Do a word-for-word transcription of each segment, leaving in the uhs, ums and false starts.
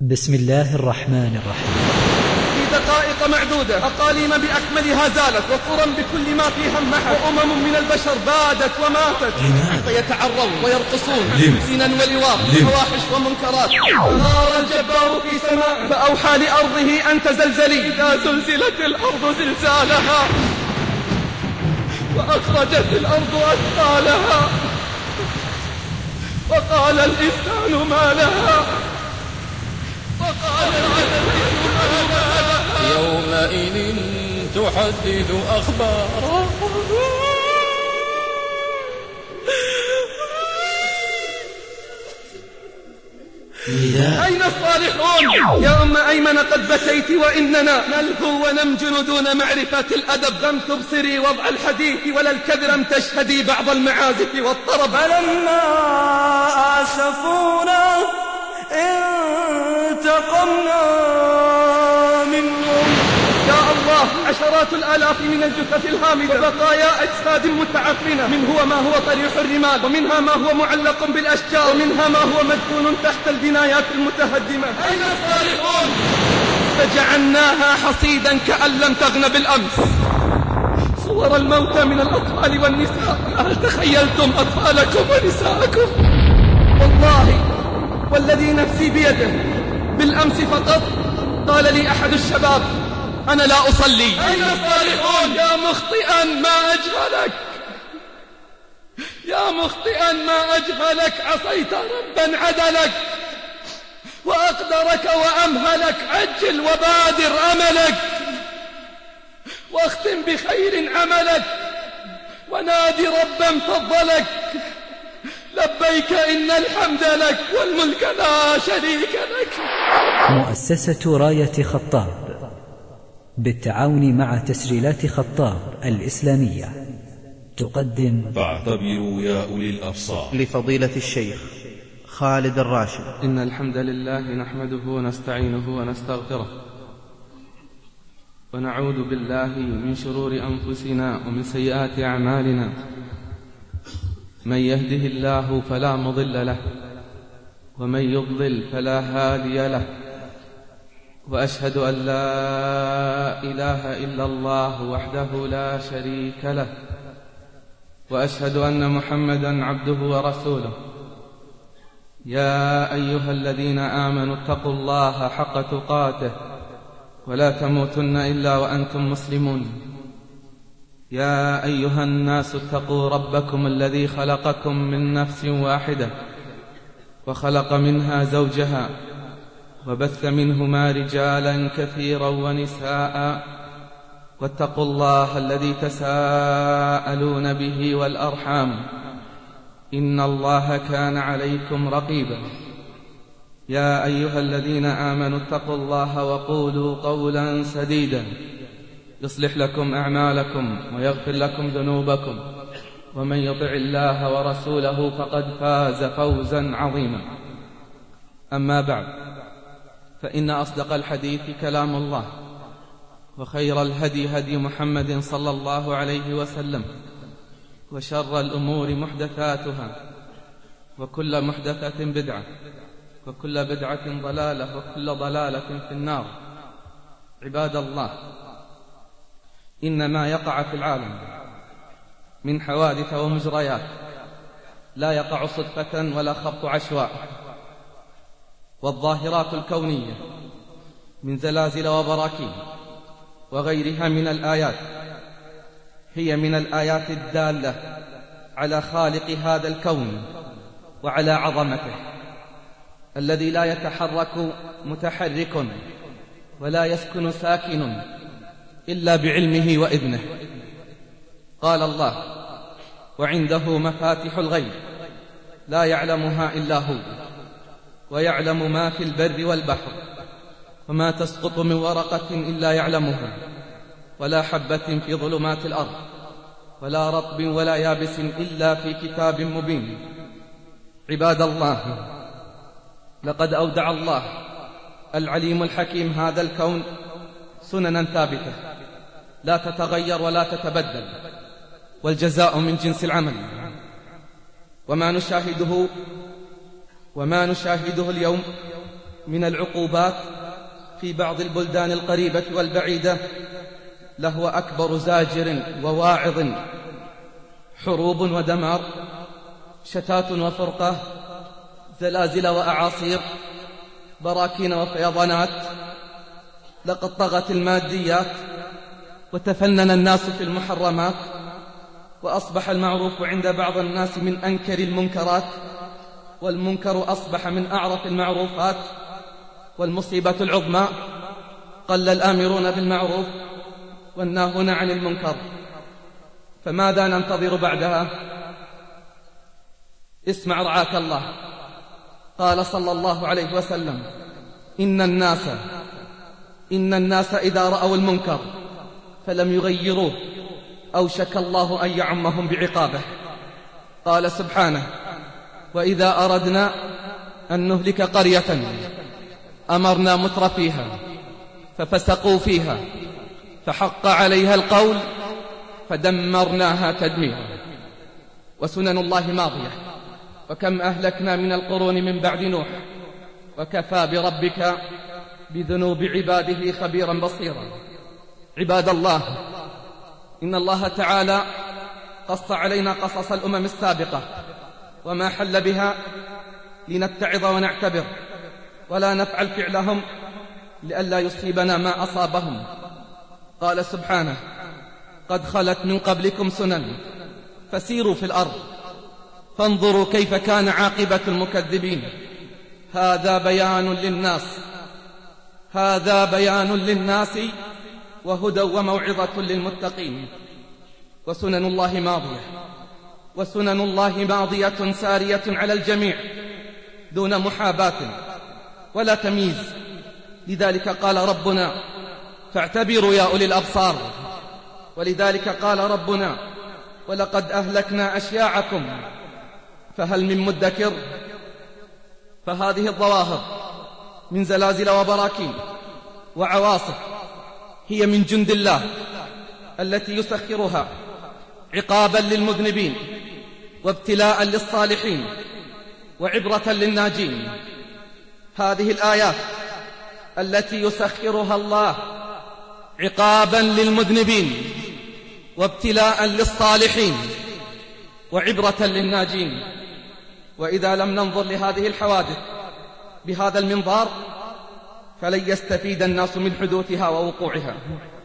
بسم الله الرحمن الرحيم. في دقائق معدودة أقاليم بأكملها زالت، وقرى بكل ما فيها محت، وأمم من البشر بادت وماتت، فيتعرون ويرقصون زنا ولواط وفواحش ومنكرات. نار الجبار في سماء فأوحى لأرضه أن تزلزلي إذا زلزلت الأرض زلزالها وأخرجت الأرض أثقالها وقال الإنسان ما لها وقال الإنسان ما لها يومئذ تحدث أخبارها أين الصالحون؟ يا أم أيمن قد بكيت وإننا نلهو ونمجن دون معرفة الأدب. لم تبصري وضع الحديث ولا الكذب، لم تشهدي بعض المعازف والطرب. فلما آسفونا انتقمنا منهم. يا الله، عشرات الآلاف من الجثث الهامدة وبقايا أجساد متعفنة، منه ما هو طريح الرمال، ومنها ما هو معلق بالأشجار، ومنها ما هو مدفون تحت البنايات المتهدمة. أين الصالحون؟ فجعلناها حصيدا كأن لم تغن بالأمس. صور الموتى من الأطفال والنساء، هل تخيلتم أطفالكم ونساءكم؟ والله والذي نفسي بيده، بالأمس فقط قال لي أحد الشباب: أنا لا أصلي. أين الصالحون؟ يا مخطئا ما أجهلك، يا مخطئا ما أجهلك، عصيت ربا عدلك وأقدرك وأمهلك، عجل وبادر أملك واختم بخير عملك ونادي ربا فضلك. لبيك إن الحمد لك والملك لا شريك لك. مؤسسة راية خطاب بالتعاون مع تسجيلات خطاب الإسلامية تقدم فاعتبروا يا أولي الأبصار لفضيلة الشيخ خالد الراشد. إن الحمد لله نحمده ونستعينه ونستغفره، ونعوذ بالله من شرور أنفسنا ومن سيئات أعمالنا. من يهده الله فلا مضل له، ومن يضلل فلا هادي له، وأشهد أن لا إله إلا الله وحده لا شريك له، وأشهد أن محمدا عبده ورسوله. يا أيها الذين آمنوا اتقوا الله حق تقاته ولا تموتن إلا وأنتم مسلمون. يا أيها الناس اتقوا ربكم الذي خلقكم من نفس واحدة وخلق منها زوجها وبث منهما رجالا كثيرا ونساء، واتقوا الله الذي تساءلون به والأرحام، إن الله كان عليكم رقيبا. يا أيها الذين آمنوا اتقوا الله وقولوا قولا سديدا يصلح لكم أعمالكم ويغفر لكم ذنوبكم، ومن يطع الله ورسوله فقد فاز فوزا عظيما. أما بعد، فإن أصدق الحديث كلام الله، وخير الهدي هدي محمد صلى الله عليه وسلم، وشر الأمور محدثاتها، وكل محدثة بدعة، وكل بدعة ضلالة، وكل ضلالة في النار. عباد الله، إن ما يقع في العالم من حوادث ومجريات لا يقع صدفة ولا خبط عشواء، والظاهرات الكونية من زلازل وبراكين وغيرها من الآيات هي من الآيات الدالة على خالق هذا الكون وعلى عظمته، الذي لا يتحرك متحرك ولا يسكن ساكن إلا بعلمه وإذنه. قال الله: وعنده مفاتح الغيب لا يعلمها إلا هو، ويعلم ما في البر والبحر، وما تسقط من ورقة إلا يعلمها، ولا حبة في ظلمات الأرض، ولا رطب ولا يابس إلا في كتاب مبين. عباد الله، لقد أودع الله العليم الحكيم هذا الكون سننا ثابتة لا تتغير ولا تتبدل، والجزاء من جنس العمل. وما نشاهده وما نشاهده اليوم من العقوبات في بعض البلدان القريبة والبعيدة لهو أكبر زاجر وواعظ، حروب ودمار، شتات وفرقة، زلازل وأعاصير، براكين وفيضانات. لقد طغت الماديات وتفنن الناس في المحرمات، وأصبح المعروف عند بعض الناس من أنكر المنكرات، والمنكر أصبح من أعرف المعروفات. والمصيبة العظمى قل الآمرون بالمعروف والناهون عن المنكر، فماذا ننتظر بعدها؟ اسمع رعاك الله. قال صلى الله عليه وسلم: إن الناس إن الناس إذا رأوا المنكر فلم يغيروه أوشك الله أن يعمهم بعقابه. قال سبحانه: وإذا أردنا أن نهلك قرية أمرنا متر فيها ففسقوا فيها فحق عليها القول فدمرناها تدميرا. وسنن الله ماضية، وكم أهلكنا من القرون من بعد نوح، وكفى بربك بذنوب عباده خبيرا بصيرا. عباد الله، إن الله تعالى قص علينا قصص الأمم السابقة وما حل بها لنتعظ ونعتبر، ولا نفعل فعلهم لئلا يصيبنا ما أصابهم. قال سبحانه: قد خلت من قبلكم سنن فسيروا في الأرض فانظروا كيف كان عاقبة المكذبين. هذا بيان للناس هذا بيان للناس وهدى وموعظة للمتقين. وسنن الله ماضية وسنن الله ماضية سارية على الجميع دون محاباة ولا تمييز. لذلك قال ربنا: فاعتبروا يا أولي الأبصار. ولذلك قال ربنا: ولقد أهلكنا أشياعكم فهل من مدكر. فهذه الظواهر من زلازل وبراكين وعواصف هي من جند الله التي يسخرها عقابا للمذنبين وابتلاء للصالحين وعبرة للناجين. هذه الآيات التي يسخرها الله عقابا للمذنبين وابتلاء للصالحين وعبرة للناجين. وإذا لم ننظر لهذه الحوادث بهذا المنظار فلن يستفيد الناس من حدوثها ووقوعها.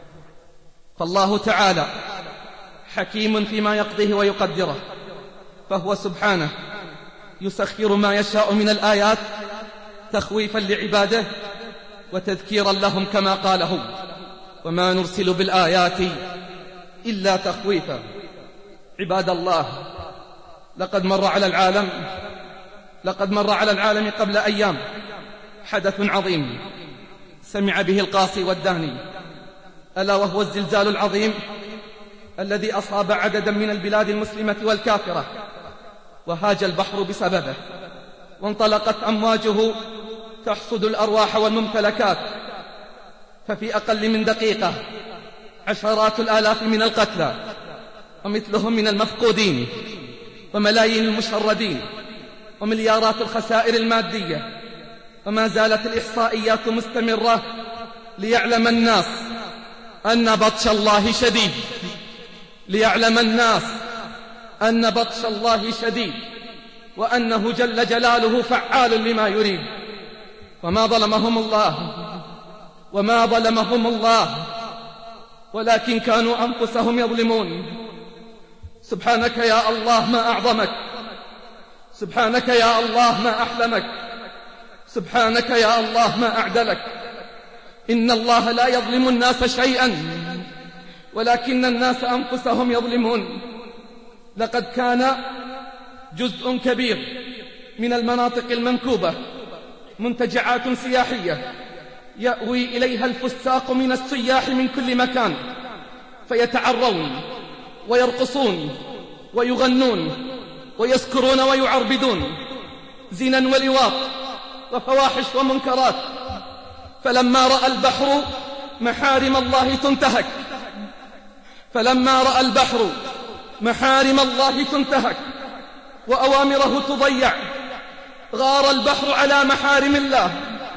فالله تعالى حكيم فيما يقضيه ويقدره، فهو سبحانه يسخر ما يشاء من الآيات تخويفا لعباده وتذكيرا لهم، كما قال هو: وما نرسل بالآيات إلا تخويفا. عباد الله، لقد مر على العالم لقد مر على العالم قبل أيام حدث عظيم سمع به القاصي والداني، ألا وهو الزلزال العظيم الذي أصاب عددا من البلاد المسلمة والكافرة، وهاج البحر بسببه، وانطلقت أمواجه تحصد الأرواح والممتلكات. ففي أقل من دقيقة عشرات الآلاف من القتلى ومثلهم من المفقودين، وملايين المشردين، ومليارات الخسائر المادية. وما زالت الإحصائيات مستمرة ليعلم الناس أن بطش الله شديد ليعلم الناس أن بطش الله شديد وأنه جل جلاله فعال لما يريد. وما ظلمهم الله وما ظلمهم الله ولكن كانوا أنفسهم يظلمون. سبحانك يا الله ما أعظمك، سبحانك يا الله ما أحلمك، سبحانك يا الله ما أعدلك. إن الله لا يظلم الناس شيئا ولكن الناس أنفسهم يظلمون. لقد كان جزء كبير من المناطق المنكوبة منتجعات سياحية يأوي إليها الفساق من السياح من كل مكان، فيتعرون ويرقصون ويغنون ويسكرون ويعربدون، زنا ولواط وفواحش ومنكرات. فلما رأى البحر محارم الله تنتهك فلما رأى البحر محارم الله تنتهك وأوامره تضيع، غار البحر على محارم الله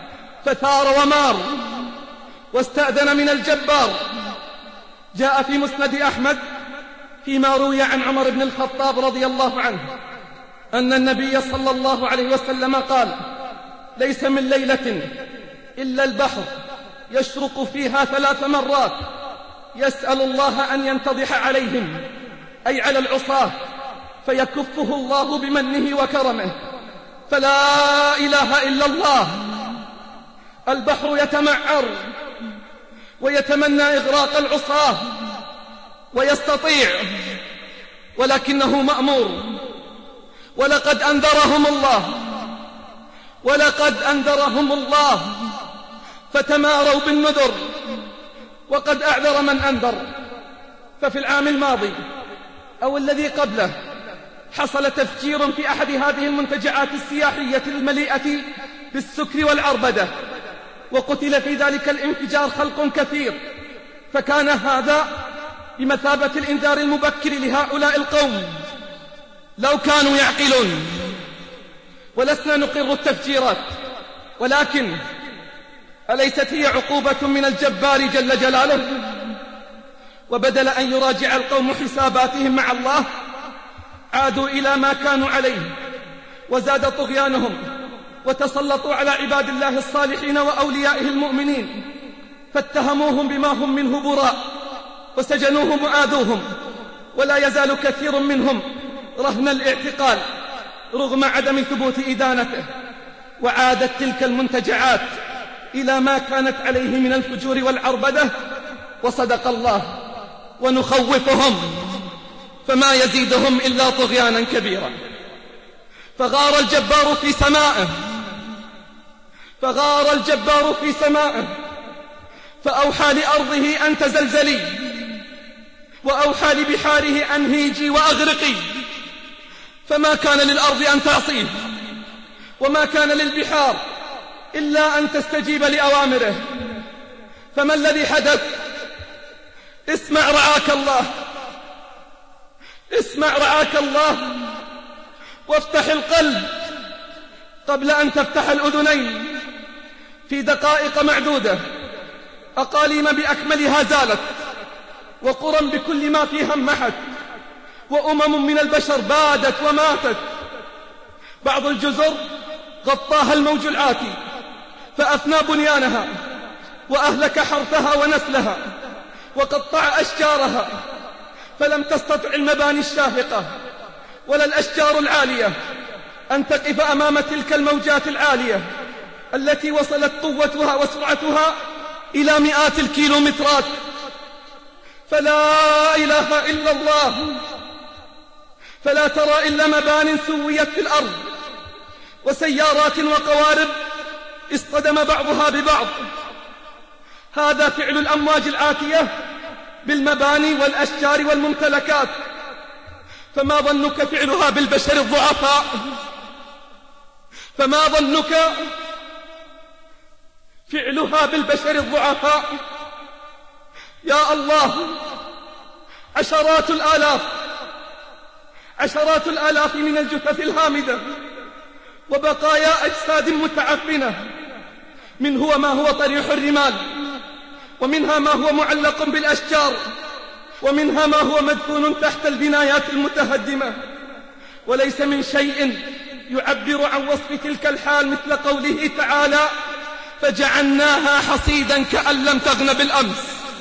فثار ومار واستأذن من الجبار. جاء في مسند أحمد فيما روي عن عمر بن الخطاب رضي الله عنه أن النبي صلى الله عليه وسلم قال: ليس من ليلة إلا البحر يشرق فيها ثلاث مرات يسأل الله أن ينتضح عليهم، أي على العصاة، فيكفه الله بمنه وكرمه. فلا إله إلا الله. البحر يتمعر ويتمنى إغراق العصاة ويستطيع، ولكنه مأمور. ولقد أنذرهم الله ولقد أنذرهم الله فتماروا بالنذر، وقد أعذر من أنذر. ففي العام الماضي أو الذي قبله حصل تفجير في أحد هذه المنتجعات السياحية المليئة بالسكر والعربدة، وقتل في ذلك الانفجار خلق كثير. فكان هذا بمثابة الإنذار المبكر لهؤلاء القوم لو كانوا يعقلون. ولسنا نقر التفجيرات، ولكن أليست هي عقوبة من الجبار جل جلاله؟ وبدل أن يراجع القوم حساباتهم مع الله عادوا إلى ما كانوا عليه وزاد طغيانهم، وتسلطوا على عباد الله الصالحين وأوليائه المؤمنين، فاتهموهم بما هم منه براء، وسجنوهم وآذوهم. ولا يزال كثير منهم رهن الاعتقال رغم عدم ثبوت إدانته. وعادت تلك المنتجعات إلى ما كانت عليه من الفجور والعربدة. وصدق الله: ونخوفهم فما يزيدهم إلا طغيانا كبيرا. فغار الجبار في سمائه فغار الجبار في سمائه فأوحى لأرضه أن تزلزلي، وأوحى لبحاره أن هيجي وأغرقي. فما كان للأرض أن تعصيه، وما كان للبحار إلا أن تستجيب لأوامره. فما الذي حدث؟ اسمع رعاك الله، اسمع رعاك الله، وافتح القلب قبل أن تفتح الأذنين. في دقائق معدودة أقاليم بأكملها زالت، وقرى بكل ما فيها انمحت، وأمم من البشر بادت وماتت. بعض الجزر غطاها الموج العاتي فأفنى بنيانها، وأهلك حرثها ونسلها، وقطع أشجارها، فلم تستطع المباني الشاهقة ولا الأشجار العالية أن تقف أمام تلك الموجات العالية التي وصلت قوتها وسرعتها إلى مئات الكيلومترات. فلا إله إلا الله. فلا ترى إلا مبان سويت في الأرض، وسيارات وقوارب اصطدم بعضها ببعض. هذا فعل الأمواج العاتية بالمباني والأشجار والممتلكات، فما ظنك فعلها بالبشر الضعفاء؟ فما ظنك فعلها بالبشر الضعفاء؟ يا الله، عشرات الآلاف عشرات الآلاف من الجثث الهامدة وبقايا أجساد متعفنة، منه ما هو طريح الرمال، ومنها ما هو معلق بالأشجار، ومنها ما هو مدفون تحت البنايات المتهدمة. وليس من شيء يعبر عن وصف تلك الحال مثل قوله تعالى: فجعلناها حصيدا كأن لم تغن بالأمس.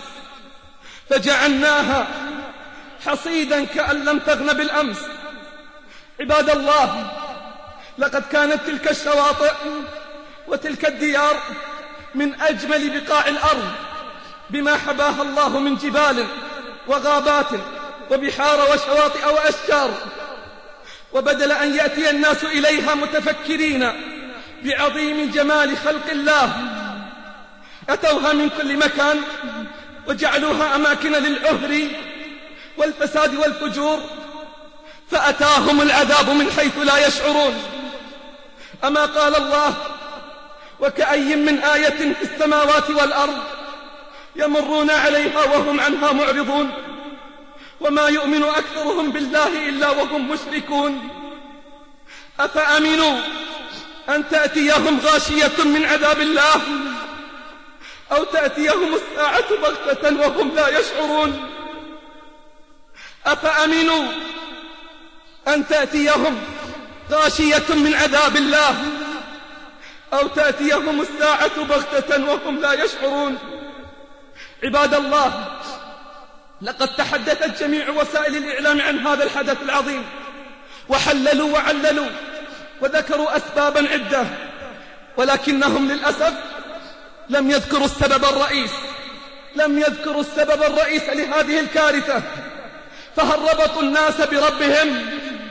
فجعلناها حصيدا كأن لم تغن بالأمس. عباد الله، لقد كانت تلك الشواطئ وتلك الديار من أجمل بقاع الأرض بما حباها الله من جبال وغابات وبحار وشواطئ وأشجار. وبدل أن يأتي الناس إليها متفكرين بعظيم جمال خلق الله، أتوها من كل مكان وجعلوها أماكن للعهر والفساد والفجور، فأتاهم العذاب من حيث لا يشعرون. أما قال الله: وكأي من آية في السماوات والأرض يمرون عليها وهم عنها معرضون، وما يؤمن أكثرهم بالله إلا وهم مشركون. أفأمنوا أن تأتيهم غاشية من عذاب الله أو تأتيهم الساعة بغتة وهم لا يشعرون. أفأمنوا أن تأتيهم غاشية من عذاب الله أو تأتيهم الساعة بغتة وهم لا يشعرون. عباد الله، لقد تحدثت جميع وسائل الإعلام عن هذا الحدث العظيم، وحللوا وعللوا وذكروا أسبابا عدة، ولكنهم للأسف لم يذكروا السبب الرئيس لم يذكروا السبب الرئيس لهذه الكارثة. فهل ربطوا الناس بربهم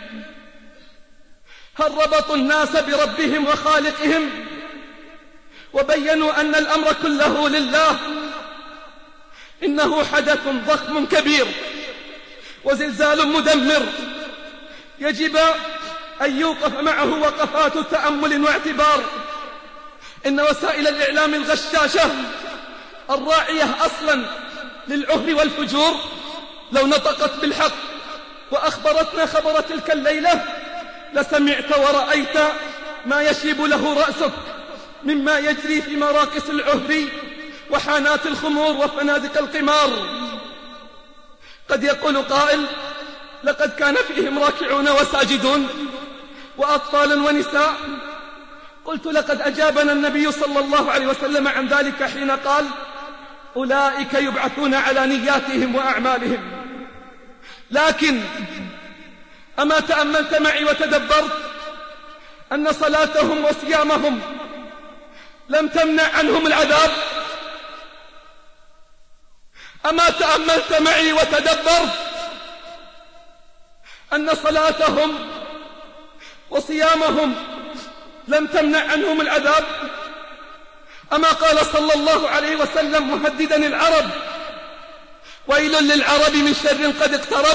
هل ربطوا الناس بربهم وخالقهم وبينوا أن الأمر كله لله؟ إنه حدث ضخم كبير وزلزال مدمر يجب أن يوقف معه وقفات تأمل واعتبار. إن وسائل الإعلام الغشاشة الراعية أصلا للعهر والفجور لو نطقت بالحق وأخبرتنا خبر تلك الليلة لسمعت ورأيت ما يشيب له رأسك مما يجري في مراكز العهر وحانات الخمور وفنادق القمار. قد يقول قائل: لقد كان فيهم راكعون وساجدون وأطفال ونساء. قلت: لقد أجابنا النبي صلى الله عليه وسلم عن ذلك حين قال: أولئك يبعثون على نياتهم وأعمالهم. لكن أما تأملت معي وتدبرت أن صلاتهم وصيامهم لم تمنع عنهم العذاب؟ أما تأملت معي وتدبرت أن صلاتهم وصيامهم لم تمنع عنهم العذاب؟ أما قال صلى الله عليه وسلم مهددا العرب: ويل للعرب من شر قد اقترب.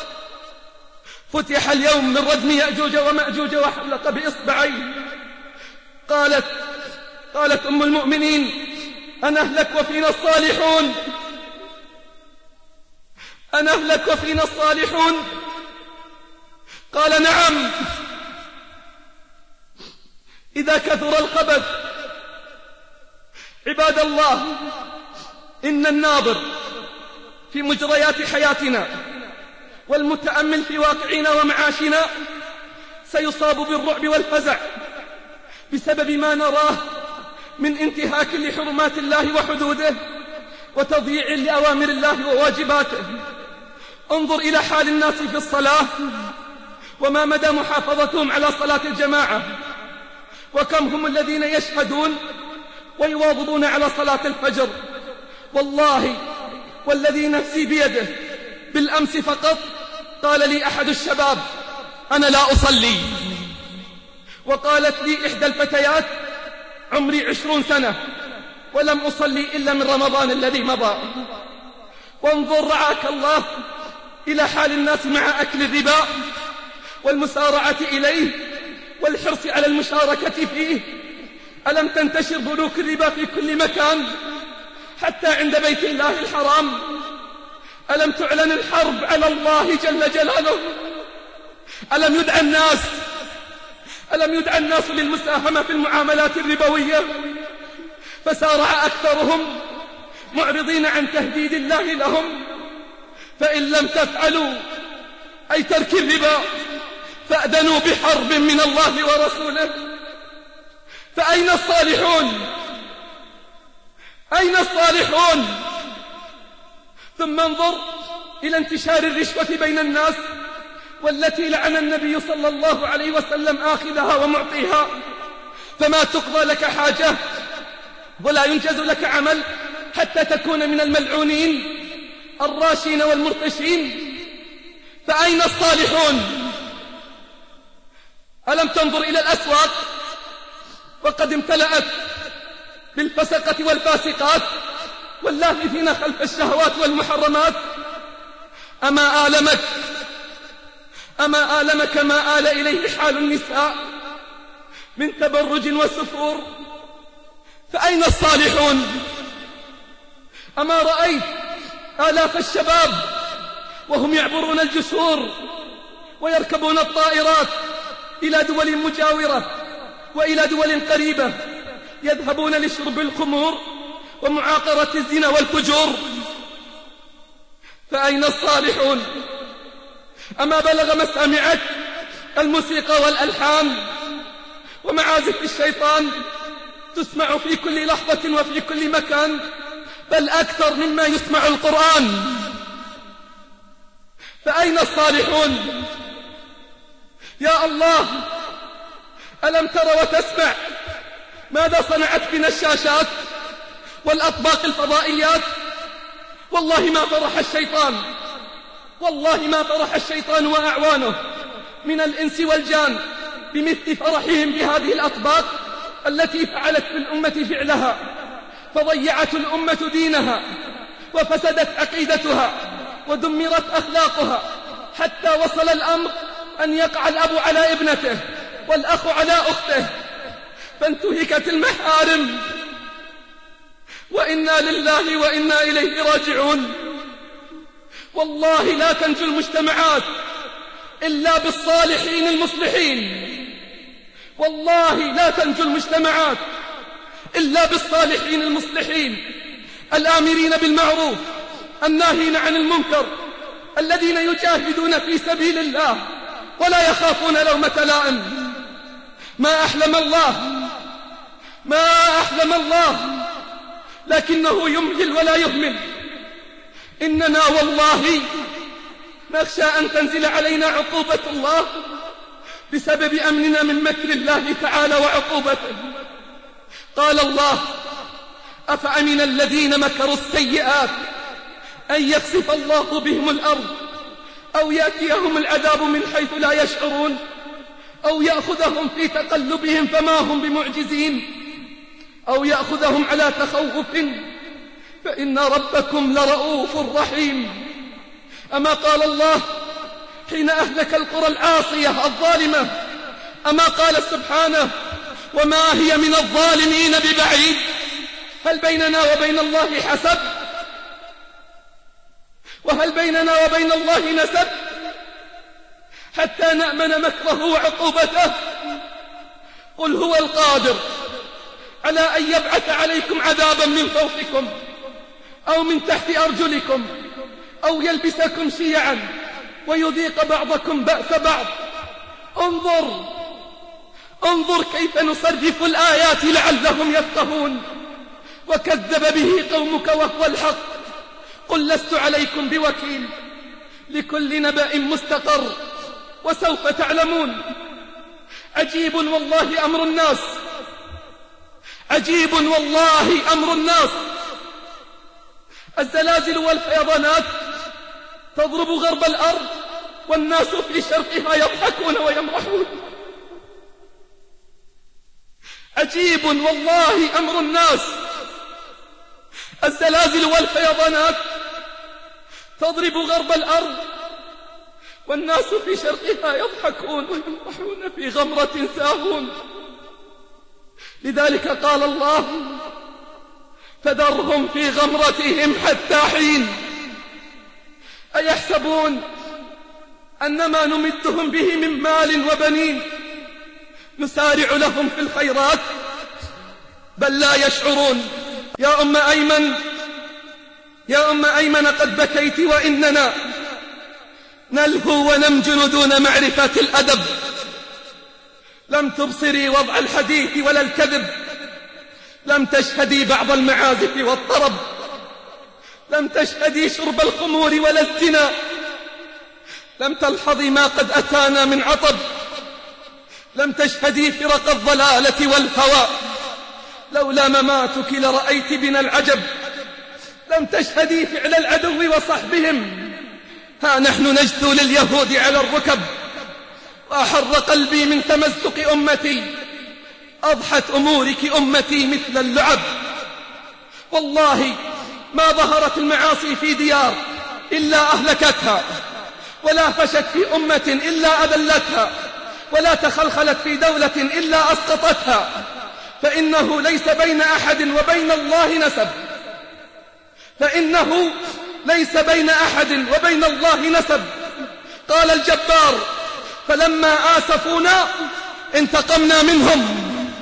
فتح اليوم من ردم يأجوج ومأجوج وحلق بإصبعيه. قالت قالت أم المؤمنين: أنهلك وفينا الصالحون أنهلك وفينا الصالحون؟ قال: نعم، إذا كثر الخبث. عباد الله، إن الناظر في مجريات حياتنا والمتأمل في واقعنا ومعاشنا سيصاب بالرعب والفزع بسبب ما نراه من انتهاك لحرمات الله وحدوده وتضييع لأوامر الله وواجباته. انظر إلى حال الناس في الصلاة وما مدى محافظتهم على صلاة الجماعة، وكم هم الذين يشهدون ويواظبون على صلاة الفجر. والله والذي نفسي بيده، بالأمس فقط قال لي أحد الشباب: أنا لا أصلي. وقالت لي إحدى الفتيات: عمري عشرون سنة ولم أصلي إلا من رمضان الذي مضى. وانظر رعاك الله إلى حال الناس مع أكل الربا والمسارعة إليه والحرص على المشاركة فيه. ألم تنتشر بنوك الربا في كل مكان حتى عند بيت الله الحرام؟ ألم تعلن الحرب على الله جل جلاله؟ ألم يدعى الناس ألم يدعى الناس للمساهمة في المعاملات الربوية؟ فسارع أكثرهم معرضين عن تهديد الله لهم: فإن لم تفعلوا أي ترك الربا فأذنوا بحرب من الله ورسوله. فأين الصالحون؟ أين الصالحون؟ ثم انظر إلى انتشار الرشوة بين الناس، والتي لعن النبي صلى الله عليه وسلم آخذها ومعطيها. فما تقضى لك حاجة ولا ينجز لك عمل حتى تكون من الملعونين الراشين والمرتشين. فأين الصالحون؟ ألم تنظر إلى الأسواق وقد امتلأت بالفسقة والفاسقات واللاهثين خلف الشهوات والمحرمات؟ أما آلمك أما آلمك ما آل إليه حال النساء من تبرج وسفور؟ فأين الصالحون؟ أما رأيت آلاف الشباب وهم يعبرون الجسور ويركبون الطائرات إلى دول مجاورة وإلى دول قريبة يذهبون لشرب الخمور ومعاقرة الزنا والفجور. فأين الصالحون؟ أما بلغ مسامعك الموسيقى والألحان ومعازف الشيطان تسمع في كل لحظة وفي كل مكان، بل أكثر مما يسمع القرآن. فأين الصالحون؟ يا الله، ألم تر وتسمع ماذا صنعت بنا الشاشات والأطباق الفضائيات؟ والله ما فرح الشيطان، والله ما فرح الشيطان وأعوانه من الإنس والجان بمثل فرحهم بهذه الأطباق التي فعلت بالأمة فعلها، فضيعت الأمة دينها وفسدت عقيدتها ودمرت أخلاقها، حتى وصل الأمر أن يقع الأب على ابنته والأخ على أخته، فانتهكت المحارم. وإنا لله وإنا إليه راجعون. والله لا تنجو المجتمعات إلا بالصالحين المصلحين، والله لا تنجو المجتمعات إلا بالصالحين المصلحين الآمرين بالمعروف الناهين عن المنكر، الذين يجاهدون في سبيل الله ولا يخافون لومة لائم. ما أحلم الله، ما أحلم الله، لكنه يمهل ولا يهمل. إننا والله نخشى أن تنزل علينا عقوبة الله بسبب أمننا من مكر الله تعالى وعقوبته. قال الله: أفأمن الذين مكروا السيئات أن يخسف الله بهم الأرض أو يأتيهم العذاب من حيث لا يشعرون أو يأخذهم في تقلبهم فما هم بمعجزين أو يأخذهم على تخوف فإن ربكم لرؤوف رحيم. أما قال الله حين أهلك القرى العاصية الظالمة، أما قال سبحانه: وما هي من الظالمين ببعيد. هل بيننا وبين الله حسب؟ وهل بيننا وبين الله نسب حتى نأمن مكره وعقوبته؟ قل هو القادر على أن يبعث عليكم عذابا من فوقكم أو من تحت أرجلكم أو يلبسكم شيعا ويذيق بعضكم بأس بعض. انظر انظر كيف نصرف الآيات لعلهم يفقهون. وكذب به قومك وهو الحق. قل لست عليكم بوكيل، لكل نبأ مستقر وسوف تعلمون. عجيب والله أمر الناس، عجيب والله أمر الناس. الزلازل والفيضانات تضرب غرب الأرض والناس في شرقها يضحكون ويمرحون. عجيب والله أمر الناس. الزلازل والفيضانات تضرب غرب الأرض والناس في شرقها يضحكون ويمرحون في غمرة ساهون. لذلك قال الله: فذرهم في غمرتهم حتى حين. أيحسبون أن ما نمدهم به من مال وبنين نسارع لهم في الخيرات؟ بل لا يشعرون. يا أم أيمن، يا أم أيمن قد بكيت وإننا نلهو ونمجن دون معرفة الأدب. لم تبصري وضع الحديث ولا الكذب، لم تشهدي بعض المعازف والطرب، لم تشهدي شرب الخمور ولا الزنا، لم تلحظي ما قد أتانا من عطب، لم تشهدي فرق الضلالة والهوى. لولا مماتك لرأيت بنا العجب. لم تشهدي فعل العدو وصحبهم. ها نحن نجثو لليهود على الركب، وأحر قلبي من تمزق أمتي. أضحت أمورك أمتي مثل اللعب. والله ما ظهرت المعاصي في ديار إلا أهلكتها، ولا فشت في أمة إلا أذلتها، ولا تخلخلت في دولة إلا أسقطتها. فإنه ليس بين أحد وبين الله نسب، فإنه ليس بين أحد وبين الله نسب. قال الجبار: فلما آسفونا انتقمنا منهم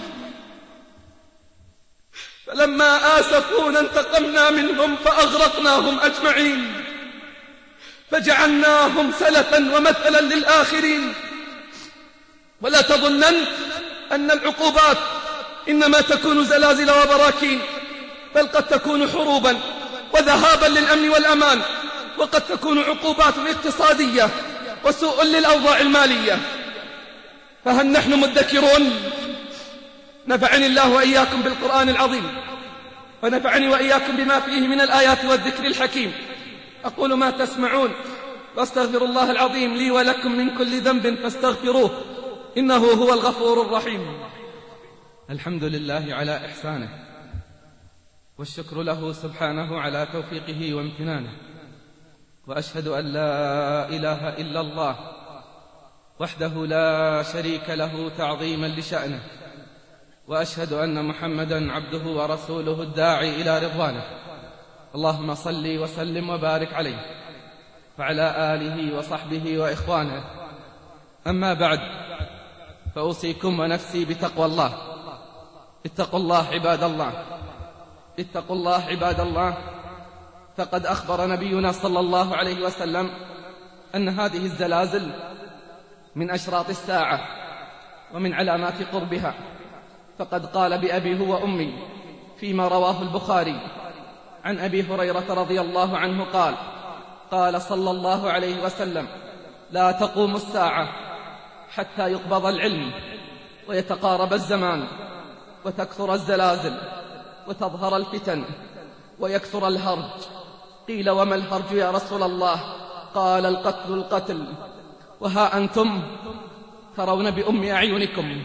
فلما آسفونا انتقمنا منهم فأغرقناهم أجمعين، فجعلناهم سلفا ومثلا للآخرين. ولا تظنن أن العقوبات إنما تكون زلازل وبراكين، بل قد تكون حروبا وذهابا للأمن والأمان، وقد تكون عقوبات اقتصادية وسوء للأوضاع المالية. فهل نحن مدكرون؟ نفعني الله وإياكم بالقرآن العظيم، ونفعني وإياكم بما فيه من الآيات والذكر الحكيم. أقول ما تسمعون، واستغفر الله العظيم لي ولكم من كل ذنب فاستغفروه إنه هو الغفور الرحيم. الحمد لله على إحسانه، والشكر له سبحانه على توفيقه وامتنانه، وأشهد أن لا إله إلا الله وحده لا شريك له تعظيما لشأنه، وأشهد أن محمدا عبده ورسوله الداعي إلى رضوانه. اللهم صل وسلم وبارك عليه وعلى آله وصحبه وإخوانه. أما بعد، فأوصيكم ونفسي بتقوى الله. اتقوا الله عباد الله، اتقوا الله عباد الله. فقد أخبر نبينا صلى الله عليه وسلم أن هذه الزلازل من أشراط الساعة ومن علامات قربها. فقد قال بأبي هو أمي فيما رواه البخاري عن أبي هريرة رضي الله عنه قال: قال صلى الله عليه وسلم: لا تقوم الساعة حتى يقبض العلم ويتقارب الزمان وتكثر الزلازل وتظهر الفتن ويكثر الهرج. قيل: وما الهرج يا رسول الله؟ قال: القتل القتل. وها أنتم ترون بأم أعينكم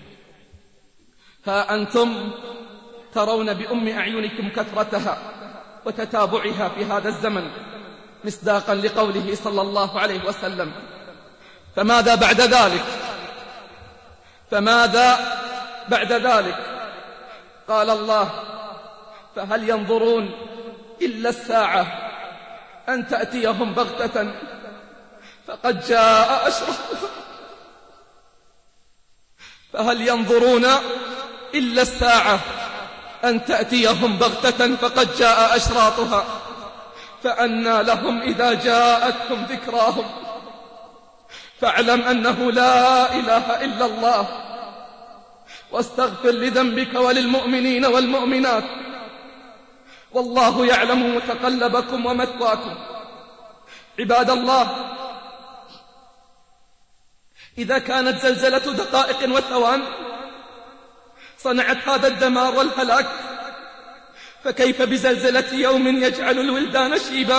ها أنتم ترون بأم أعينكم كثرتها وتتابعها في هذا الزمن، مصداقا لقوله صلى الله عليه وسلم: فماذا بعد ذلك؟ فماذا بعد ذلك؟ قال الله: فهل ينظرون إلا الساعة أن تأتيهم بغتة فقد جاء أشراطها. فهل ينظرون إلا الساعة أن تأتيهم بغتة فقد جاء أشراطها. فأنى لهم إذا جاءتهم ذكراهم. فاعلم أنه لا إله إلا الله، واستغفر لذنبك وللمؤمنين والمؤمنات، والله يعلم متقلبكم ومثواكم. عباد الله، إذا كانت زلزلة دقائق وثوان صنعت هذا الدمار والهلاك، فكيف بزلزلة يوم يجعل الولدان شيبا؟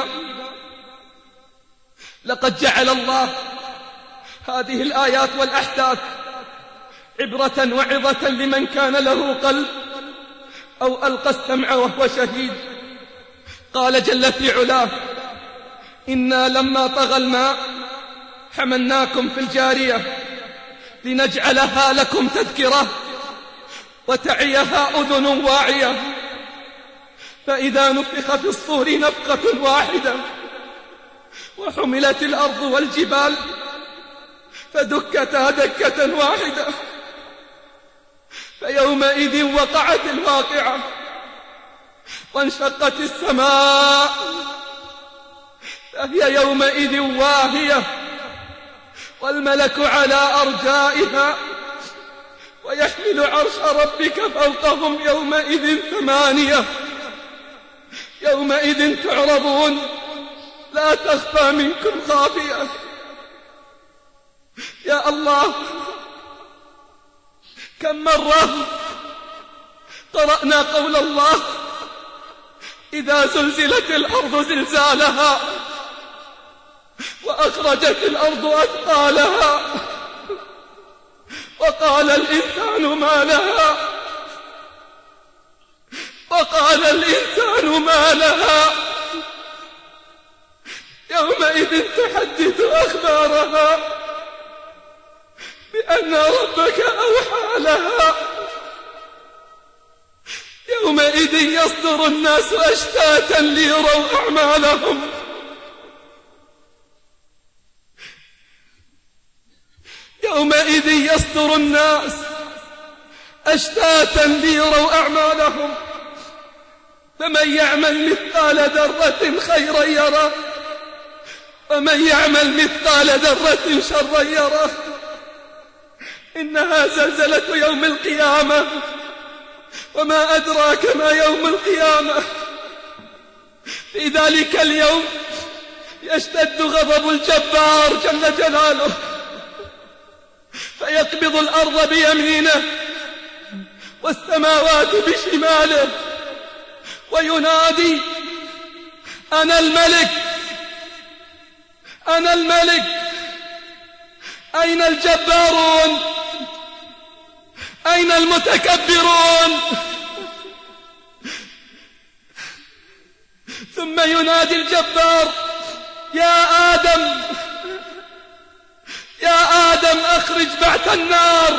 لقد جعل الله هذه الآيات والأحداث عبرة وعظة لمن كان له قلب أو ألقى السمع وهو شهيد. قال جل في علاه: إنا لما طغى الماء حملناكم في الجارية لنجعلها لكم تذكرة وتعيها أذن واعية. فإذا نفخ في الصور نفخة واحدة وحملت الأرض والجبال فدكتا دكة واحدة، فيومئذ وقعت الواقعة وانشقت السماء فهي يومئذ واهية والملك على أرجائها ويحمل عرش ربك فوقهم يومئذ ثمانية. يومئذ تعرضون لا تخفى منكم خافية. يا الله، كم مرة قرأنا قول الله: إذا زلزلت الأرض زلزالها وأخرجت الأرض أثقالها وقال الإنسان ما لها وقال الإنسان ما لها يومئذ تحدث أخبارها بأن ربك أوحى لها. يومئذ يصدر الناس أشتاتا ليروا أعمالهم. يومئذ يصدر الناس أشتاتا ليروا أعمالهم فمن يعمل مثقال ذرة خيرا يره ومن يعمل مثقال ذرة شرا يره. إنها زلزلة يوم القيامة، وما أدراك ما يوم القيامة. في ذلك اليوم يشتد غضب الجبار جل جلاله، فيقبض الأرض بيمينه والسماوات بشماله، وينادي: أنا الملك، أنا الملك، أين الجبارون؟ أين المتكبرون؟ ثم ينادي الجبار: يا آدم، يا آدم أخرج بعث النار.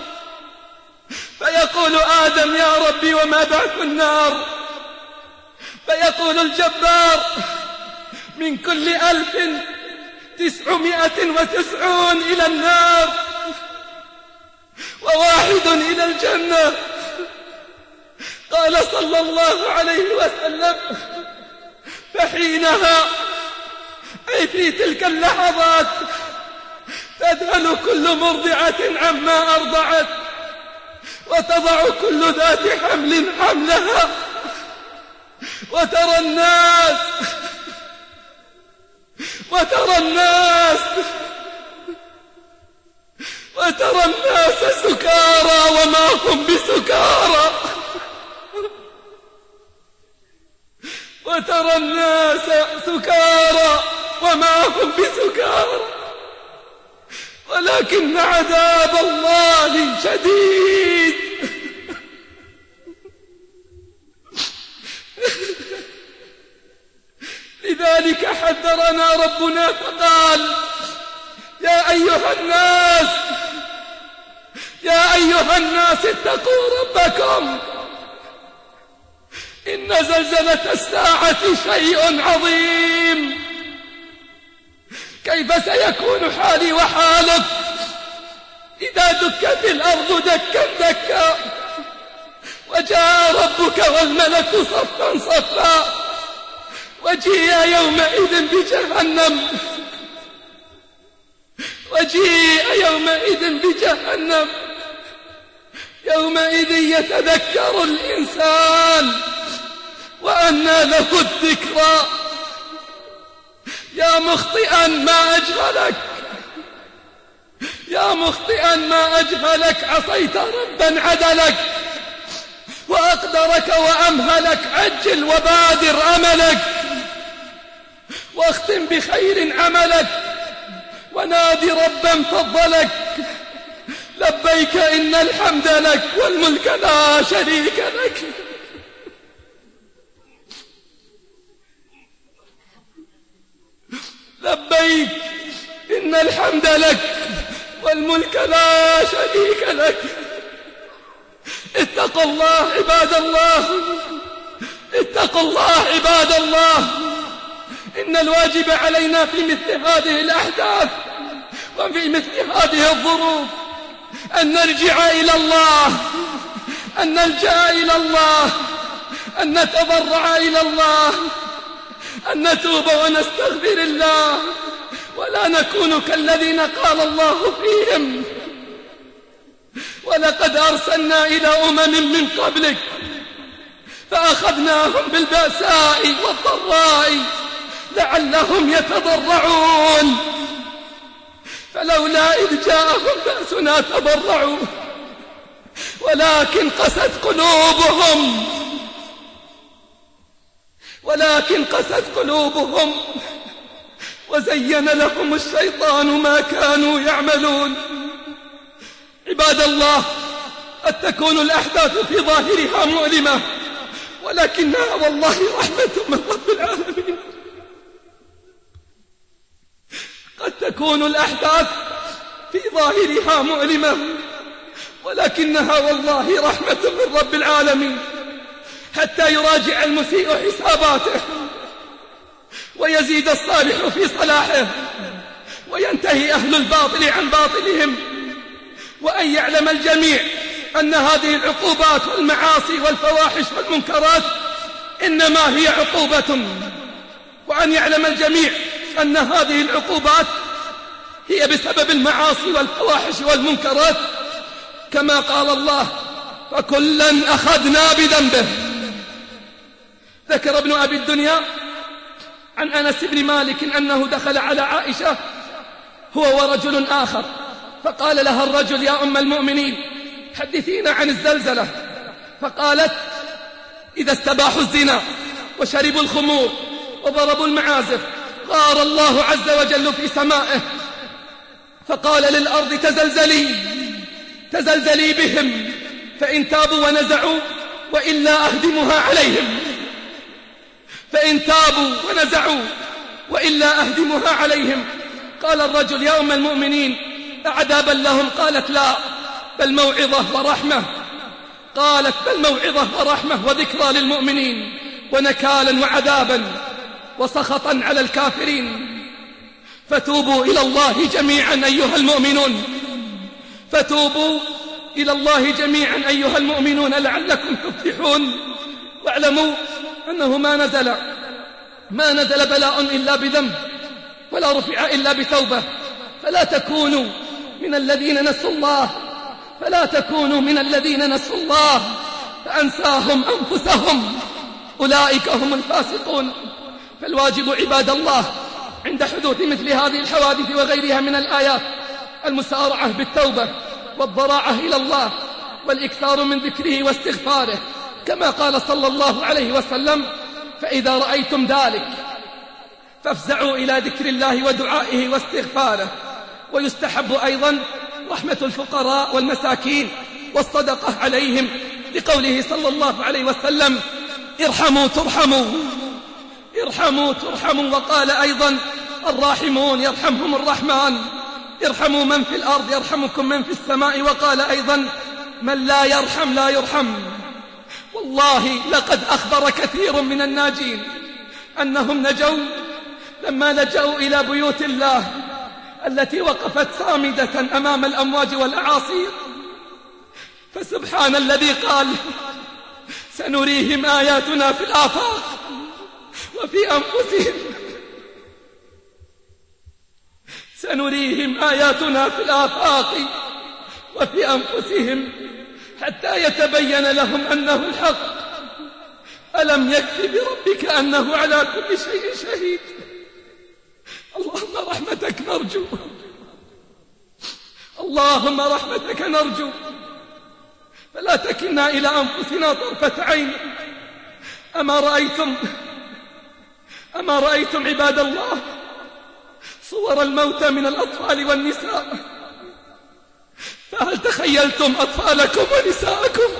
فيقول آدم: يا ربي وما بعث النار؟ فيقول الجبار: من كل ألف تسعمائة وتسعون إلى النار وواحد إلى الجنة. قال صلى الله عليه وسلم: فحينها، أي في تلك اللحظات، تذهل كل مرضعة عما أرضعت، وتضع كل ذات حمل حملها، وترى الناس وترى الناس وترى الناس سكارى وما هم بسكارى، وترى الناس سكارى وما هم بسكارى، ولكن عذاب الله شديد. لذلك حذرنا ربنا فقال: يا أيها الناس يا أيها الناس اتقوا ربكم، إن زلزلة الساعة شيء عظيم. كيف سيكون حالي وحالك إذا دكت الأرض دكا دكا وجاء ربك والملك صفا صفا وجيء يومئذ بجهنم وجيء يومئذ بجهنم يومئذ يتذكر الإنسان وأنى له الذكرى. يا مخطئا ما أجهلك، يا مخطئا ما أجهلك، عصيت ربا عدلك وأقدرك وأمهلك، عجل وبادر أملك واختم بخير عملك ونادي ربا فضلك. لبيك إن الحمد لك والملك لا شريك لك. لبيك إن الحمد لك والملك لا شريك لك. اتقوا الله عباد الله، اتقوا الله عباد الله. إن الواجب علينا في مثل هذه الأحداث وفي مثل هذه الظروف أن نرجع إلى الله، أن نلجأ إلى الله، أن نتضرع إلى الله، أن نتوب ونستغفر الله، ولا نكون كالذين قال الله فيهم: ولقد أرسلنا إلى أمم من قبلك فأخذناهم بالبأساء والضراء لعلهم يتضرعون، فلولا إذ جاءهم بأسنا تضرعوا ولكن قست قلوبهم ولكن قست قلوبهم وزين لهم الشيطان ما كانوا يعملون. عباد الله، قد تكون الأحداث في ظاهرها مؤلمة، ولكنها والله رحمة من رب العالمين. قد تكون الأحداث في ظاهرها مؤلمة، ولكنها والله رحمة من رب العالمين، حتى يراجع المسيء حساباته ويزيد الصالح في صلاحه، وينتهي أهل الباطل عن باطلهم، وأن يعلم الجميع أن هذه العقوبات والمعاصي والفواحش والمنكرات إنما هي عقوبة، وأن يعلم الجميع أن هذه العقوبات هي بسبب المعاصي والفواحش والمنكرات، كما قال الله: فكلا أخذنا بذنبه. ذكر ابن أبي الدنيا عن أنس بن مالك أنه دخل على عائشة هو ورجل آخر، فقال لها الرجل: يا أم المؤمنين حدثينا عن الزلزلة. فقالت: إذا استباحوا الزنا وشربوا الخمور وضربوا المعازف غار الله عز وجل في سمائه، فقال للأرض: تزلزلي تزلزلي بهم، فإن تابوا ونزعوا وإلا أهدمها عليهم، فإن تابوا ونزعوا وإلا أهدمها عليهم. قال الرجل: يا أم المؤمنين أعذابا لهم؟ قالت: لا، بل موعظة ورحمة. قالت: بل موعظة ورحمة وذكرى للمؤمنين، ونكالا وعذابا وسخطا على الكافرين. فتوبوا إلى الله جميعا أيها المؤمنون، فتوبوا إلى الله جميعا أيها المؤمنون لعلكم تفلحون. واعلموا أنه ما نزل ما نزل بلاء إلا بذنب، ولا رفع إلا بتوبة. فلا تكونوا من الذين نسوا الله فلا تكونوا من الذين نسوا الله فأنساهم أنفسهم، أولئك هم الفاسقون. فالواجب عباد الله عند حدوث مثل هذه الحوادث وغيرها من الآيات المسارعة بالتوبة والضراعة إلى الله والإكثار من ذكره واستغفاره، كما قال صلى الله عليه وسلم: فإذا رأيتم ذلك فافزعوا إلى ذكر الله ودعائه واستغفاره. ويستحب أيضا رحمة الفقراء والمساكين والصدقة عليهم، لقوله صلى الله عليه وسلم: ارحموا ترحموا ارحموا ترحموا. وقال أيضا: الراحمون يرحمهم الرحمن، ارحموا من في الأرض يرحمكم من في السماء. وقال أيضا: من لا يرحم لا يرحم. والله لقد أخبر كثير من الناجين أنهم نجوا لما لجأوا إلى بيوت الله التي وقفت صامدة أمام الأمواج والأعاصير. فسبحان الذي قال: سنريهم آياتنا في الآفاق وفي أنفسهم سنريهم آياتنا في الآفاق وفي أنفسهم حتى يتبين لهم أنه الحق. ألم يكف بربك أنه على كل شيء شهيد؟ اللهم رحمتك نرجو، اللهم رحمتك نرجو، فلا تكلنا إلى أنفسنا طرفة عين. أما رأيتم أما رأيتم عباد الله صور الموتى من الأطفال والنساء؟ فهل تخيلتم أطفالكم ونساءكم؟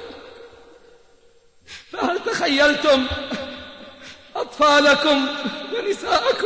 فهل تخيلتم أطفالكم ونساءكم؟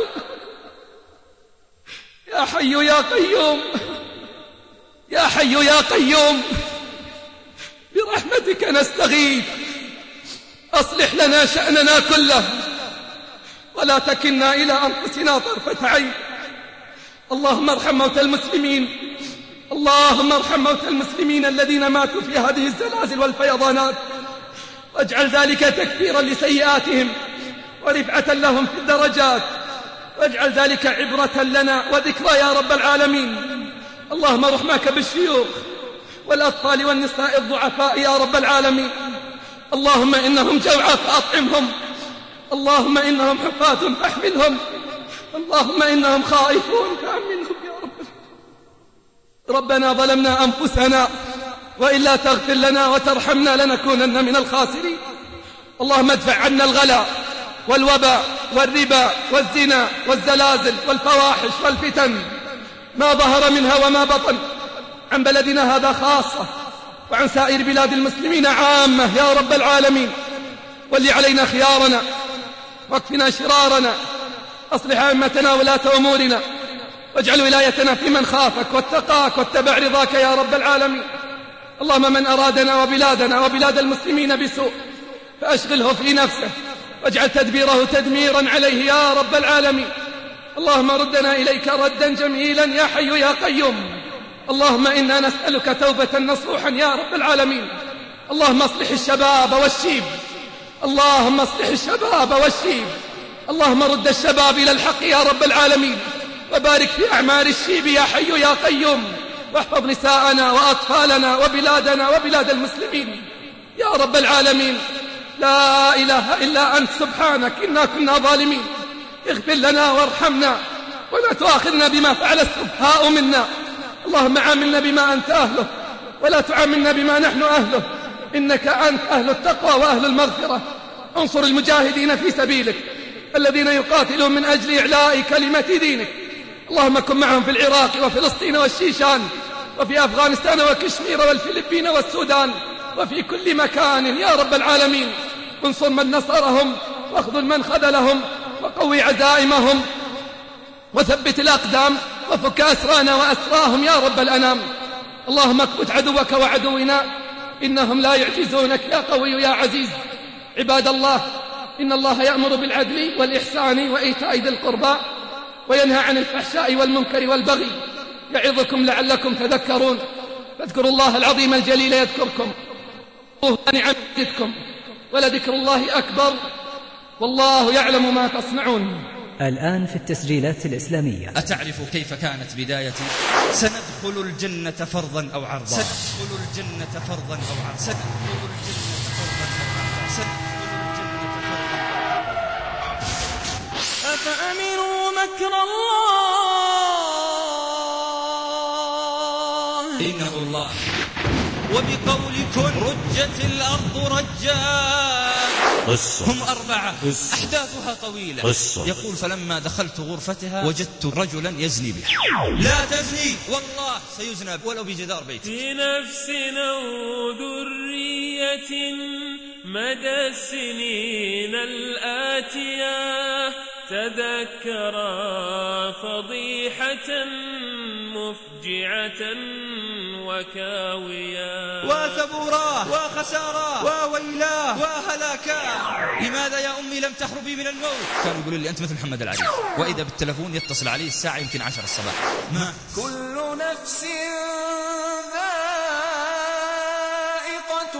يا حي يا قيوم، يا حي يا قيوم، برحمتك نستغيث، أصلح لنا شأننا كله ولا تكلنا إلى أنفسنا طرفة عين. اللهم ارحم موتى المسلمين، اللهم ارحم موتى المسلمين الذين ماتوا في هذه الزلازل والفيضانات، واجعل ذلك تكفيرا لسيئاتهم ورفعة لهم في الدرجات، واجعل ذلك عبرة لنا وذكرى يا رب العالمين. اللهم رحمك بالشيوخ والأطفال والنساء الضعفاء يا رب العالمين. اللهم إنهم جوعى فأطعمهم، اللهم إنهم حفاة فاحملهم، اللهم إنهم خائفون فأمنهم يا رب. ربنا ظلمنا أنفسنا وإلا تغفر لنا وترحمنا لنكونن من الخاسرين. اللهم ادفع عنا الغلا والوباء والربا والزنا والزلازل والفواحش والفتن ما ظهر منها وما بطن عن بلدنا هذا خاصة وعن سائر بلاد المسلمين عامة يا رب العالمين. ولي علينا خيارنا واكفنا شرارنا، أصلح أئمتنا ولاة أمورنا، واجعل ولايتنا في من خافك واتقاك واتبع رضاك يا رب العالمين. اللهم من أرادنا وبلادنا وبلاد المسلمين بسوء فأشغله في نفسه واجعل تدبيره تدميرا عليه يا رب العالمين. اللهم ردنا إليك ردا جميلا يا حي يا قيوم. اللهم إنا نسألك توبة نصوحا يا رب العالمين. اللهم اصلح الشباب والشيب اللهم اصلح الشباب والشيب، اللهم رد الشباب إلى الحق يا رب العالمين، وبارك في أعمار الشيب يا حي يا قيوم، واحفظ نساءنا وأطفالنا وبلادنا وبلاد المسلمين يا رب العالمين. لا إله إلا أنت سبحانك إنا كنا ظالمين، اغفر لنا وارحمنا ولا تؤاخذنا بما فعل السفهاء منا. اللهم عاملنا بما أنت أهله ولا تعاملنا بما نحن أهله، إنك أنت أهل التقوى وأهل المغفرة. انصر المجاهدين في سبيلك الذين يقاتلون من أجل إعلاء كلمة دينك، اللهم كن معهم في العراق وفلسطين والشيشان وفي أفغانستان وكشمير والفلبين والسودان وفي كل مكان يا رب العالمين. انصر من نصرهم واخذل من خذلهم وقوي عزائمهم وثبت الأقدام وفك أسرانا وأسراهم يا رب الأنام. اللهم اكبت عدوك وعدونا إنهم لا يعجزونك يا قوي يا عزيز. عباد الله، إن الله يأمر بالعدل والإحسان وإيتاء ذي القربى وينهى عن الفحشاء والمنكر والبغي، يعظكم لعلكم تذكرون. فاذكروا الله العظيم الجليل يذكركم، نعم يزدكم، ولذكر الله أكبر، والله يعلم ما تصنعون. الآن في التسجيلات الإسلامية. أتعرف كيف كانت بدايتي؟ سندخل الجنة فرضا أو عرضا، سندخل الجنة فرضا أو عرضا، سندخل الجنة فرضا أو عرضا، سندخل الجنة فرضا. أفأمنوا مكر الله إنه الله وبقول كن رجت الأرض رجا. هم أربعة أحداثها طويلة. يقول فلما دخلت غرفتها وجدت رجلا يزني بها. لا تزني والله سيزنى ولو بجدار بيت. في نفس أو ذرية مدى السنين الآتية تذكرا فضيحة مفجعة وكاويا. وثبوراه وخساراه وويلاه وهلاكاه. لماذا يا أمي لم تهربي من الموت؟ كانوا يقولوا لي أنت مثل محمد العريف، وإذا بالتلفون يتصل عليه الساعة يمكن عشر الصباح. ما كل نفس ذائقة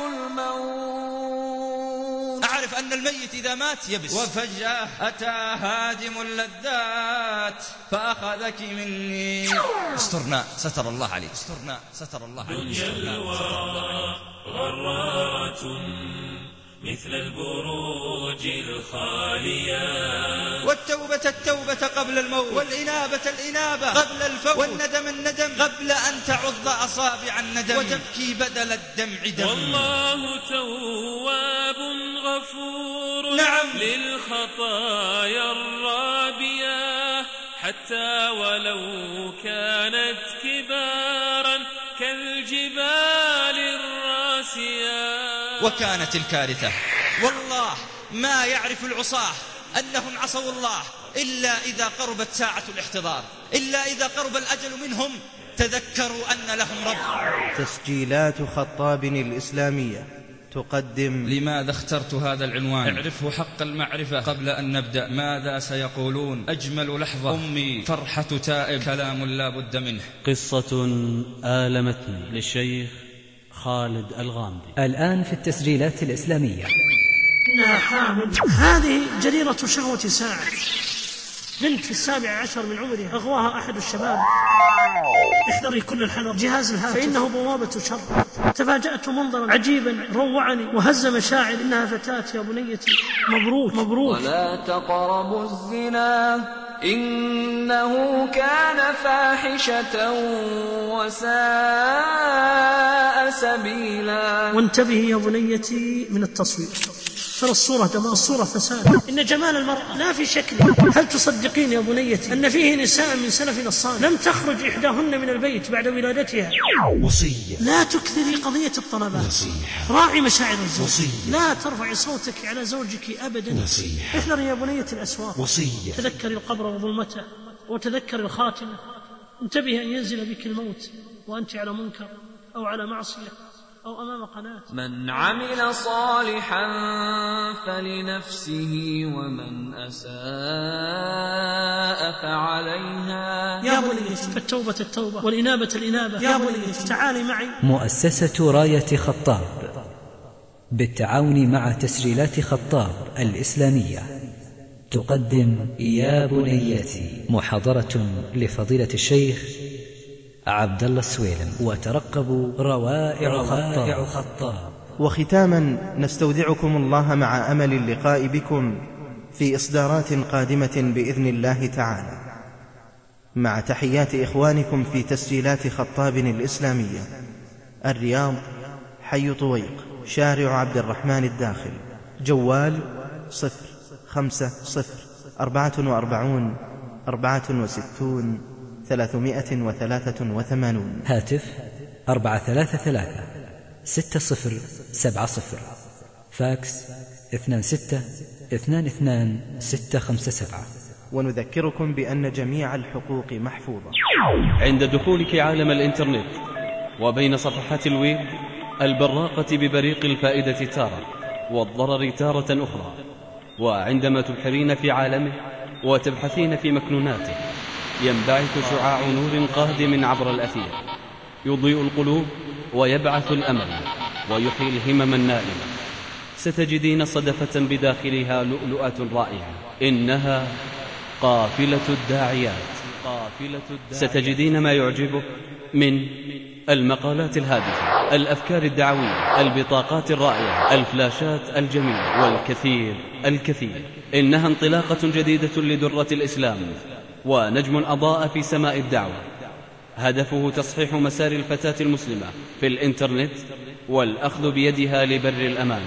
الموت. أعرف أن الميت إذا مات يبس، وفجأة أتى هادم اللذات فأخذك مني. استرنا ستر الله عليك، استرنا ستر الله عليك. دنيا الورى غرارة مثل البروج الخالية. والتوبة التوبة قبل الموت، والإنابة الإنابة قبل الفوت، والندم الندم قبل أن تعض أصابع الندم وتبكي بدل الدمع دم. والله تواب غفور نعم للخطايا الرابية، حتى ولو كانت كبارا كالجبال الراسية. وكانت الكارثة والله ما يعرف العصاة أنهم عصوا الله إلا إذا قربت ساعة الاحتضار، إلا إذا قرب الأجل منهم تذكروا أن لهم رب. تسجيلات خطاب الإسلامية تقدم. لماذا اخترت هذا العنوان؟ اعرفه حق المعرفة قبل أن نبدأ. ماذا سيقولون؟ أجمل لحظة أمي فرحة تائب، كلام لا بد منه. قصة آلمتني للشيخ خالد الغامدي. الآن في التسجيلات الإسلامية. إنها حامل، هذه جريرة شهوة ساعة. بنت في السابع عشر من عمرها أغواها أحد الشباب. احذري كل الحذر، جهاز الهاتف فإنه بوابة شر. تفاجأت منظرا عجيبا روعني وهز مشاعر. إنها فتاة يا بنيتي، مبروك مبروك. ولا تقربوا الزنا إنه كان فاحشة وساء سبيلا. وانتبهي يا بنيتي من التصوير، ترى الصورة دماء، الصورة فساد. إن جمال المرأة لا في شكله. هل تصدقين يا بنيتي أن فيه نساء من سلفنا الصالح لم تخرج إحداهن من البيت بعد ولادتها؟ وصية. لا تكثري قضية الطلبات. نصيحة. راعي مشاعر الزوج. وصية. لا ترفعي صوتك على زوجك أبدا. نصيحة. احذري يا بنيتي الأسواق. وصية. تذكري القبر وظلمته وتذكري الخاتمة. انتبهي أن ينزل بك الموت وأنت على منكر أو على معصية أو أمام قناة. من عمل صالحا فلنفسه ومن أساء فعليها. يا بني فالتوبة التوبة والإنابة الإنابة. يا بني تعالي معي. مؤسسة راية خطاب بالتعاون مع تسجيلات خطاب الإسلامية تقدم يا بنيتي، محاضرة لفضيلة الشيخ عبد الله السويلم. وترقبوا روائع خطاب. خطاب. وختاما نستودعكم الله مع أمل اللقاء بكم في إصدارات قادمة بإذن الله تعالى، مع تحيات إخوانكم في تسجيلات خطاب الإسلامية، الرياض، حي طويق، شارع عبد الرحمن الداخل، جوال صفر خمسة صفر أربعة وأربعون أربعة وستون ثلاثمائة وثلاثة وثمانون، هاتف أربعة ثلاثة ثلاثة ستة صفر سبعة صفر، فاكس اثنان ستة اثنان اثنان ستة خمسة سبعة. ونذكركم بأن جميع الحقوق محفوظة. عند دخولك عالم الإنترنت وبين صفحات الويب البراقة ببريق الفائدة تارة والضرر تارة أخرى، وعندما تبحرين في عالمه وتبحثين في مكنوناته ينبعث شعاع نور قادم عبر الأثير يضيء القلوب ويبعث الأمل ويحيي الهمم النائمة. ستجدين صدفة بداخلها لؤلؤة رائعة، إنها قافلة الداعيات. ستجدين ما يعجبك من المقالات الهادفة، الأفكار الدعوية، البطاقات الرائعة، الفلاشات الجميلة، والكثير الكثير. إنها انطلاقة جديدة لدرة الإسلام ونجم أضاء في سماء الدعوة، هدفه تصحيح مسار الفتاة المسلمة في الإنترنت والأخذ بيدها لبر الأمان.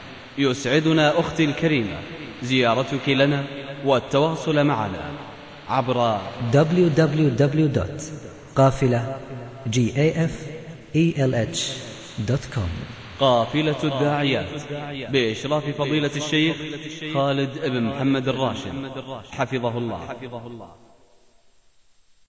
يسعدنا أختي الكريمة زيارتك لنا والتواصل معنا عبر دبليو دبليو دبليو دوت قافلة جاف إل إتش دوت كوم. قافلة الداعيات بإشراف فضيلة الشيخ خالد بن محمد الراشد حفظه الله.